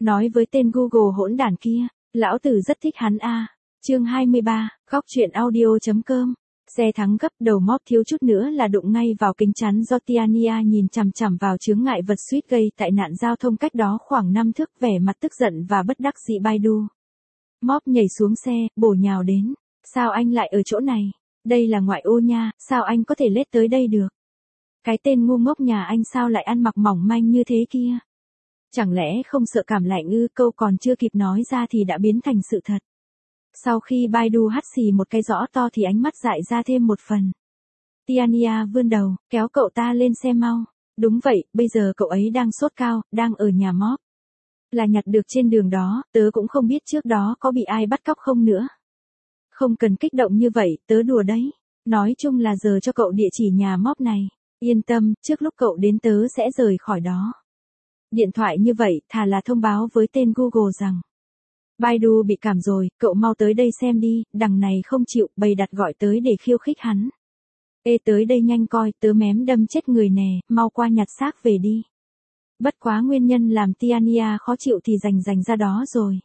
Nói với tên Google hỗn đản kia, lão tử rất thích hắn a. Chương 23, góc truyện audio.com. Xe thắng gấp, đầu móp thiếu chút nữa là đụng ngay vào kính chắn do Tiania nhìn chằm chằm vào chướng ngại vật suýt gây tại nạn giao thông cách đó khoảng 5 thước, vẻ mặt tức giận và bất đắc dĩ Baidu. Móp nhảy xuống xe, bổ nhào đến. Sao anh lại ở chỗ này? Đây là ngoại ô nha, sao anh có thể lết tới đây được? Cái tên ngu ngốc nhà anh sao lại ăn mặc mỏng manh như thế kia? Chẳng lẽ không sợ cảm lạnh ư? Câu còn chưa kịp nói ra thì đã biến thành sự thật. Sau khi Baidu hắt xì một cái rõ to thì ánh mắt dại ra thêm một phần. Tiania vươn đầu, kéo cậu ta lên xe mau. Đúng vậy, bây giờ cậu ấy đang sốt cao, đang ở nhà móp. Là nhặt được trên đường đó, tớ cũng không biết trước đó có bị ai bắt cóc không nữa. Không cần kích động như vậy, tớ đùa đấy. Nói chung là giờ cho cậu địa chỉ nhà móp này. Yên tâm, trước lúc cậu đến tớ sẽ rời khỏi đó. Điện thoại như vậy, thà là thông báo với tên Google rằng Baidu bị cảm rồi, cậu mau tới đây xem đi, đằng này không chịu, bày đặt gọi tới để khiêu khích hắn. Ê tới đây nhanh coi, tớ mém đâm chết người nè, mau qua nhặt xác về đi. Bất quá nguyên nhân làm Tiania khó chịu thì dành ra đó rồi.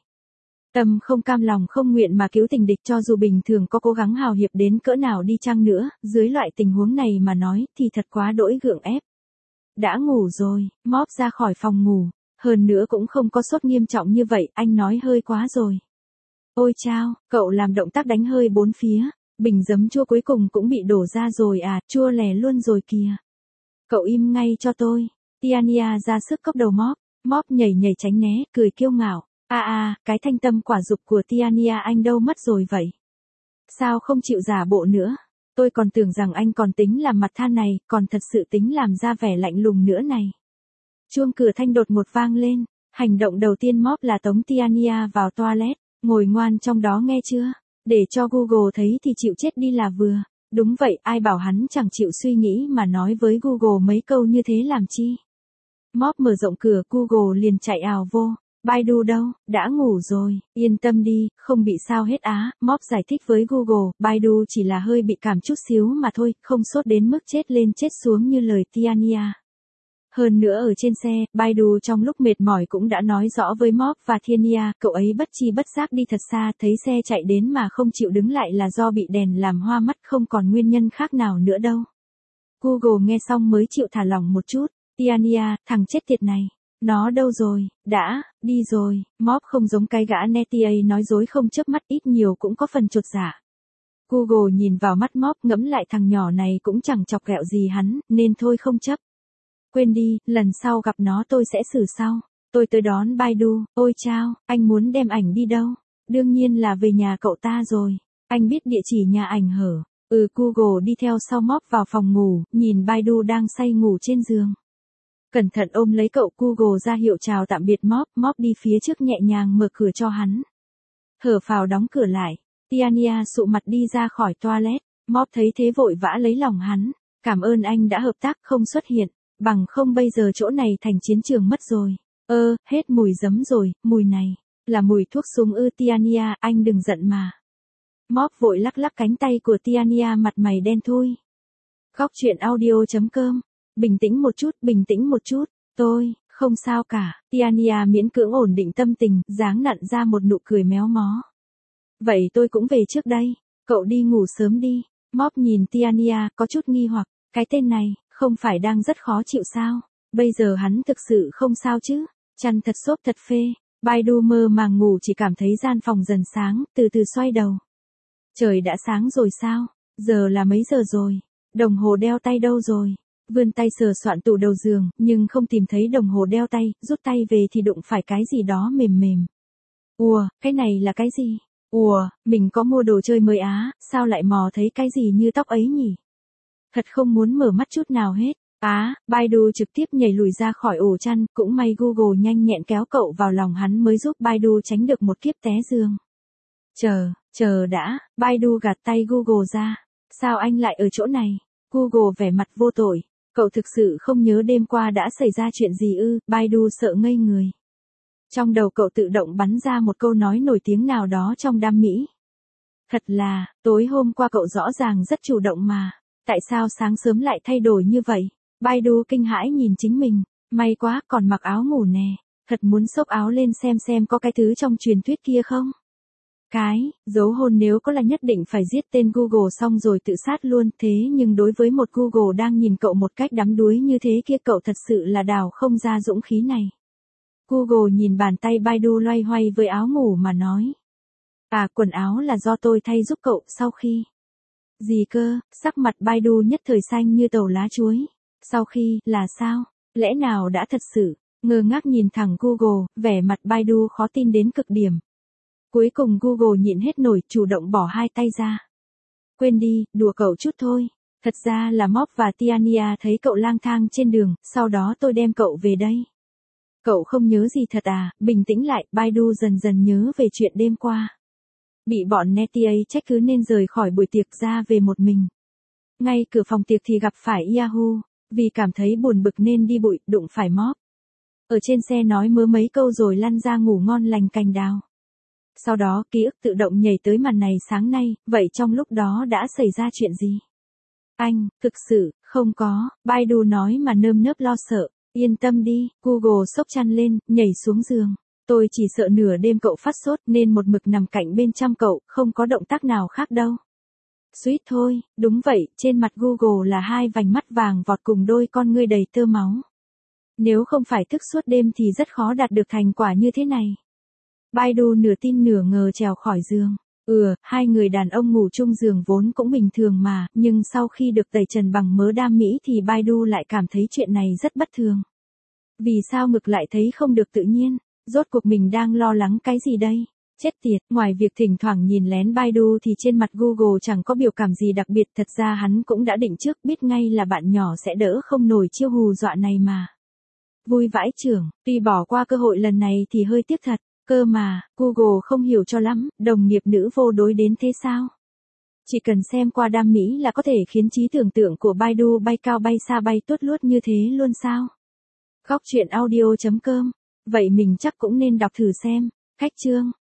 Tâm không cam lòng không nguyện mà cứu tình địch, cho dù bình thường có cố gắng hào hiệp đến cỡ nào đi chăng nữa, dưới loại tình huống này mà nói thì thật quá đỗi gượng ép. Đã ngủ rồi, móp ra khỏi phòng ngủ. Hơn nữa cũng không có sốt nghiêm trọng như vậy, anh nói hơi quá rồi. Ôi chao, cậu làm động tác đánh hơi bốn phía, bình giấm chua cuối cùng cũng bị đổ ra rồi à, chua lè luôn rồi kìa. Cậu im ngay cho tôi. Tiania ra sức cốc đầu móp nhảy tránh né, cười kiêu ngạo. Cái thanh tâm quả dục của Tiania anh đâu mất rồi vậy? Sao không chịu giả bộ nữa? Tôi còn tưởng rằng anh còn tính làm mặt than này, còn thật sự tính làm ra vẻ lạnh lùng nữa này. Chuông cửa thanh đột ngột vang lên, hành động đầu tiên móp là tống Tiania vào toilet, ngồi ngoan trong đó nghe chưa, để cho Google thấy thì chịu chết đi là vừa. Đúng vậy, ai bảo hắn chẳng chịu suy nghĩ mà nói với Google mấy câu như thế làm chi. Móp mở rộng cửa, Google liền chạy ào vô. Baidu đâu, đã ngủ rồi, yên tâm đi, không bị sao hết á, móp giải thích với Google, Baidu chỉ là hơi bị cảm chút xíu mà thôi, không sốt đến mức chết lên chết xuống như lời Tiania. Hơn nữa ở trên xe, Baidu trong lúc mệt mỏi cũng đã nói rõ với Móp và Tiania, cậu ấy bất chi bất giác đi thật xa, thấy xe chạy đến mà không chịu đứng lại là do bị đèn làm hoa mắt, không còn nguyên nhân khác nào nữa đâu. Google nghe xong mới chịu thả lỏng một chút. Tiania, thằng chết tiệt này, nó đâu rồi, đã, đi rồi. Móp không giống cái gã Netia nói dối không chớp mắt, ít nhiều cũng có phần chột dạ. Google nhìn vào mắt Móp, ngẫm lại thằng nhỏ này cũng chẳng chọc ghẹo gì hắn, nên thôi không chấp. Quên đi, lần sau gặp nó tôi sẽ xử sau. Tôi tới đón Baidu. Ôi chao, anh muốn đem ảnh đi đâu? Đương nhiên là về nhà cậu ta rồi. Anh biết địa chỉ nhà ảnh hở. Google đi theo sau Móp vào phòng ngủ, nhìn Baidu đang say ngủ trên giường. Cẩn thận ôm lấy cậu, Google ra hiệu chào tạm biệt Móp đi phía trước nhẹ nhàng mở cửa cho hắn. Thở phào đóng cửa lại. Tiania sụ mặt đi ra khỏi toilet. Móp thấy thế vội vã lấy lòng hắn. Cảm ơn anh đã hợp tác, không xuất hiện. Bằng không bây giờ chỗ này thành chiến trường mất rồi. Hết mùi giấm rồi, mùi này, là mùi thuốc súng Tiania, anh đừng giận mà. Móp vội lắc cánh tay của Tiania, mặt mày đen thui. Góc truyện audio.com. Bình tĩnh một chút, tôi, không sao cả. Tiania miễn cưỡng ổn định tâm tình, dáng nặn ra một nụ cười méo mó. Vậy tôi cũng về trước đây, cậu đi ngủ sớm đi. Móp nhìn Tiania, có chút nghi hoặc, cái tên này, không phải đang rất khó chịu sao? Bây giờ hắn thực sự không sao chứ? Chăn thật xốp thật phê. Baidu mơ màng ngủ chỉ cảm thấy gian phòng dần sáng, từ từ xoay đầu. Trời đã sáng rồi sao? Giờ là mấy giờ rồi? Đồng hồ đeo tay đâu rồi? Vươn tay sờ soạn tủ đầu giường, nhưng không tìm thấy đồng hồ đeo tay, rút tay về thì đụng phải cái gì đó mềm. Cái này là cái gì? Mình có mua đồ chơi mới á, sao lại mò thấy cái gì như tóc ấy nhỉ? Thật không muốn mở mắt chút nào hết. Baidu trực tiếp nhảy lùi ra khỏi ổ chăn, cũng may Google nhanh nhẹn kéo cậu vào lòng hắn mới giúp Baidu tránh được một kiếp té giường. Chờ đã, Baidu gạt tay Google ra. Sao anh lại ở chỗ này? Google vẻ mặt vô tội. Cậu thực sự không nhớ đêm qua đã xảy ra chuyện gì ư? Baidu sợ ngây người. Trong đầu cậu tự động bắn ra một câu nói nổi tiếng nào đó trong đam mỹ. Thật là, tối hôm qua cậu rõ ràng rất chủ động mà. Tại sao sáng sớm lại thay đổi như vậy? Baidu kinh hãi nhìn chính mình. May quá, còn mặc áo ngủ nè. Thật muốn xốc áo lên xem có cái thứ trong truyền thuyết kia không? Dấu hôn nếu có là nhất định phải giết tên Google xong rồi tự sát luôn, thế nhưng đối với một Google đang nhìn cậu một cách đắm đuối như thế kia cậu thật sự là đào không ra dũng khí này. Google nhìn bàn tay Baidu loay hoay với áo ngủ mà nói. Quần áo là do tôi thay giúp cậu sau khi. Gì cơ, sắc mặt Baidu nhất thời xanh như tàu lá chuối. Sau khi, là sao? Lẽ nào đã thật sự? Ngơ ngác nhìn thẳng Google, vẻ mặt Baidu khó tin đến cực điểm. Cuối cùng Google nhịn hết nổi, chủ động bỏ hai tay ra. Quên đi, đùa cậu chút thôi. Thật ra là Mob và Tiania thấy cậu lang thang trên đường, sau đó tôi đem cậu về đây. Cậu không nhớ gì thật à? Bình tĩnh lại, Baidu dần dần nhớ về chuyện đêm qua. Bị bọn Netia trách cứ nên rời khỏi buổi tiệc ra về một mình. Ngay cửa phòng tiệc thì gặp phải Yahoo, vì cảm thấy buồn bực nên đi bụi, đụng phải Mob. Ở trên xe nói mớ mấy câu rồi lăn ra ngủ ngon lành cành đào. Sau đó ký ức tự động nhảy tới màn này sáng nay, vậy trong lúc đó đã xảy ra chuyện gì? Anh, thực sự, không có, Baidu nói mà nơm nớp lo sợ. Yên tâm đi, Google xốc chăn lên, nhảy xuống giường. Tôi chỉ sợ nửa đêm cậu phát sốt nên một mực nằm cạnh bên trong cậu, không có động tác nào khác đâu. Suýt thôi, đúng vậy, trên mặt Google là hai vành mắt vàng vọt cùng đôi con ngươi đầy tơ máu. Nếu không phải thức suốt đêm thì rất khó đạt được thành quả như thế này. Baidu nửa tin nửa ngờ trèo khỏi giường. Hai người đàn ông ngủ chung giường vốn cũng bình thường mà, nhưng sau khi được tẩy trần bằng mớ đam mỹ thì Baidu lại cảm thấy chuyện này rất bất thường. Vì sao ngực lại thấy không được tự nhiên? Rốt cuộc mình đang lo lắng cái gì đây? Chết tiệt, ngoài việc thỉnh thoảng nhìn lén Baidu thì trên mặt Google chẳng có biểu cảm gì đặc biệt, thật ra hắn cũng đã định trước biết ngay là bạn nhỏ sẽ đỡ không nổi chiêu hù dọa này mà. Vui vãi chưởng, tuy bỏ qua cơ hội lần này thì hơi tiếc thật. Cơ mà, Google không hiểu cho lắm, đồng nghiệp nữ vô đối đến thế sao? Chỉ cần xem qua đam mỹ là có thể khiến trí tưởng tượng của Baidu bay cao bay xa bay tuốt luốt như thế luôn sao? Góc truyện audio.com. Vậy mình chắc cũng nên đọc thử xem. Khách chương.